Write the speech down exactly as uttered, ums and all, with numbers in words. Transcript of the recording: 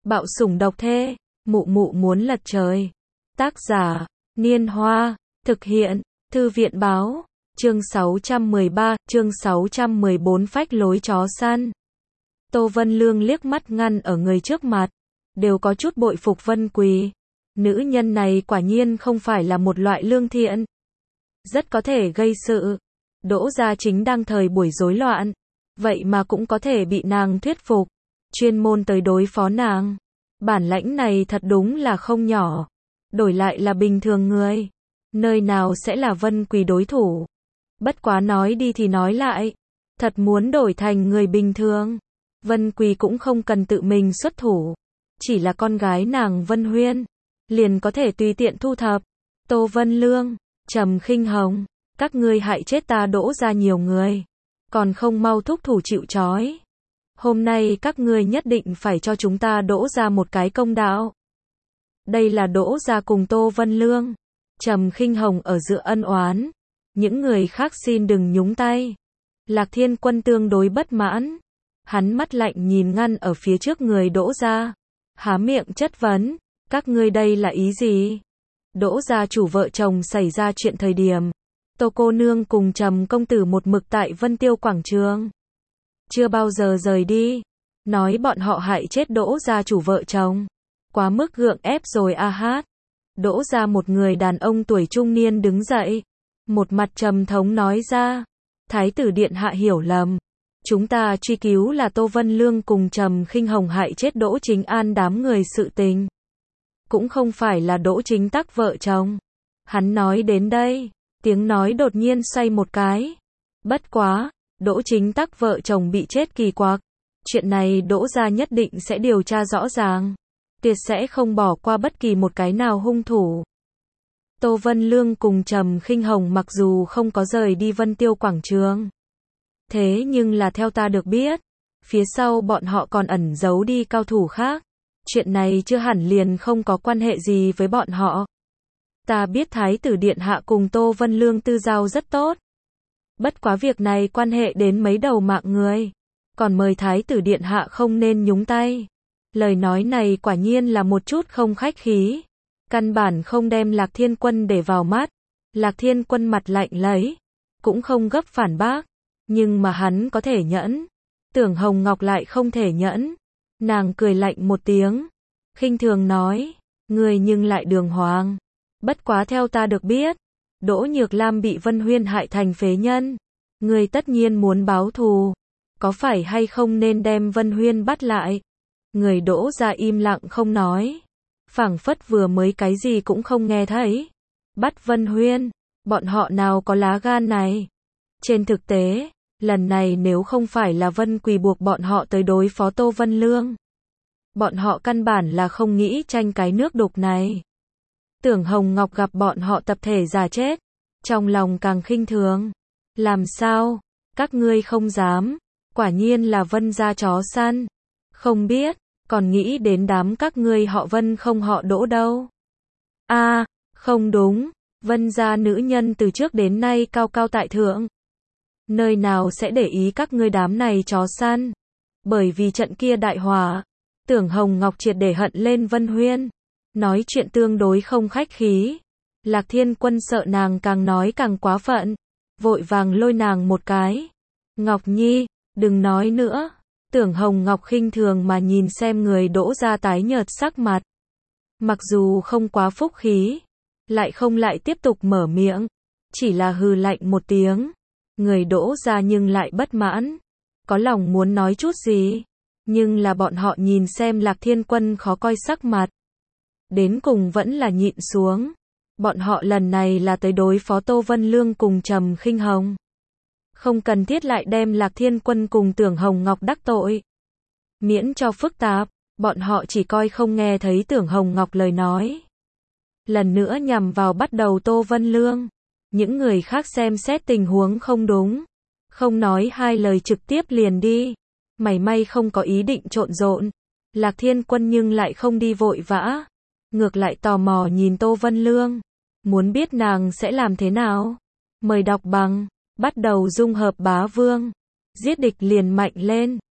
Bạo sủng độc thê, mụ mụ muốn lật trời. Tác giả, Niên Hoa, thực hiện, Thư viện báo, chương sáu trăm mười ba, chương sáu trăm mười bốn phách lối chó săn. Tô Vân Lương liếc mắt ngăn ở người trước mặt, đều có chút bội phục Vân Quỳ. Nữ nhân này quả nhiên không phải là một loại lương thiện. Rất có thể gây sự. Đỗ gia chính đang thời buổi rối loạn. Vậy mà cũng có thể bị nàng thuyết phục. Chuyên môn tới đối phó nàng. Bản lãnh này thật đúng là không nhỏ. Đổi lại là bình thường người. Nơi nào sẽ là Vân Quỳ đối thủ. Bất quá nói đi thì nói lại. Thật muốn đổi thành người bình thường. Vân Quỳ cũng không cần tự mình xuất thủ. Chỉ là con gái nàng Vân Huyên. Liền có thể tùy tiện thu thập. Tô Vân Lương, Trầm Khinh Hồng. Các ngươi hại chết ta Đỗ gia nhiều người. Còn không mau thúc thủ chịu trói. Hôm nay các ngươi nhất định phải cho chúng ta Đỗ gia một cái công đạo. Đây là Đỗ gia cùng Tô Vân Lương. Trầm Khinh Hồng ở giữa ân oán. Những người khác xin đừng nhúng tay. Lạc Thiên Quân tương đối bất mãn. Hắn mắt lạnh nhìn ngăn ở phía trước người Đỗ gia. Há miệng chất vấn. Các ngươi đây là ý gì? Đỗ gia chủ vợ chồng xảy ra chuyện thời điểm. Tô cô nương cùng Trầm công tử một mực tại Vân Tiêu quảng trường. Chưa bao giờ rời đi. Nói bọn họ hại chết Đỗ gia chủ vợ chồng. Quá mức gượng ép rồi a hát. Đỗ gia một người đàn ông tuổi trung niên đứng dậy. Một mặt trầm thống nói ra. Thái tử điện hạ hiểu lầm. Chúng ta truy cứu là Tô Vân Lương cùng Trầm Khinh Hồng hại chết Đỗ Chính An đám người sự tình. Cũng không phải là Đỗ Chính Tắc vợ chồng. Hắn nói đến đây. Tiếng nói đột nhiên xoay một cái. Bất quá. Đỗ Chính Tắc vợ chồng bị chết kỳ quặc. Chuyện này Đỗ gia nhất định sẽ điều tra rõ ràng. Tuyệt sẽ không bỏ qua bất kỳ một cái nào hung thủ. Tô Vân Lương cùng Trầm Khinh Hồng mặc dù không có rời đi Vân Tiêu quảng trường. Thế nhưng là theo ta được biết. Phía sau bọn họ còn ẩn giấu đi cao thủ khác. Chuyện này chưa hẳn liền không có quan hệ gì với bọn họ. Ta biết Thái tử điện hạ cùng Tô Vân Lương tư giao rất tốt. Bất quá việc này quan hệ đến mấy đầu mạng người. Còn mời Thái tử điện hạ không nên nhúng tay. Lời nói này quả nhiên là một chút không khách khí. Căn bản không đem Lạc Thiên Quân để vào mắt. Lạc Thiên Quân mặt lạnh lấy. Cũng không gấp phản bác. Nhưng mà hắn có thể nhẫn. Tưởng Hồng Ngọc lại không thể nhẫn. Nàng cười lạnh một tiếng. Khinh thường nói. Người nhưng lại đường hoàng. Bất quá theo ta được biết. Đỗ Nhược Lam bị Vân Huyên hại thành phế nhân. Người tất nhiên muốn báo thù. Có phải hay không nên đem Vân Huyên bắt lại? Người Đỗ gia im lặng không nói. Phảng phất vừa mới cái gì cũng không nghe thấy. Bắt Vân Huyên. Bọn họ nào có lá gan này? Trên thực tế, lần này nếu không phải là Vân Quỳ buộc bọn họ tới đối phó Tô Vân Lương. Bọn họ căn bản là không nghĩ tranh cái nước đục này. Tưởng Hồng Ngọc gặp bọn họ tập thể giả chết. Trong lòng càng khinh thường. Làm sao? Các ngươi không dám. Quả nhiên là Vân gia chó săn. Không biết, còn nghĩ đến đám các ngươi họ Vân không họ Đỗ đâu. A, à, không đúng. Vân gia nữ nhân từ trước đến nay cao cao tại thượng. Nơi nào sẽ để ý các ngươi đám này chó săn. Bởi vì trận kia đại hỏa. Tưởng Hồng Ngọc triệt để hận lên Vân Huyên. Nói chuyện tương đối không khách khí. Lạc Thiên Quân sợ nàng càng nói càng quá phận. Vội vàng lôi nàng một cái. Ngọc Nhi, đừng nói nữa. Tưởng Hồng Ngọc khinh thường mà nhìn xem người Đỗ gia tái nhợt sắc mặt. Mặc dù không quá phúc khí. Lại không lại tiếp tục mở miệng. Chỉ là hừ lạnh một tiếng. Người Đỗ gia nhưng lại bất mãn. Có lòng muốn nói chút gì. Nhưng là bọn họ nhìn xem Lạc Thiên Quân khó coi sắc mặt. Đến cùng vẫn là nhịn xuống. Bọn họ lần này là tới đối phó Tô Vân Lương cùng Trầm Khinh Hồng. Không cần thiết lại đem Lạc Thiên Quân cùng Tưởng Hồng Ngọc đắc tội. Miễn cho phức tạp, bọn họ chỉ coi không nghe thấy Tưởng Hồng Ngọc lời nói. Lần nữa nhằm vào bắt đầu Tô Vân Lương. Những người khác xem xét tình huống không đúng. Không nói hai lời trực tiếp liền đi. Mảy may không có ý định trộn rộn. Lạc Thiên Quân nhưng lại không đi vội vã. Ngược lại tò mò nhìn Tô Vân Lương. Muốn biết nàng sẽ làm thế nào? Mời đọc bằng. Bắt đầu dung hợp bá vương. Giết địch liền mạnh lên.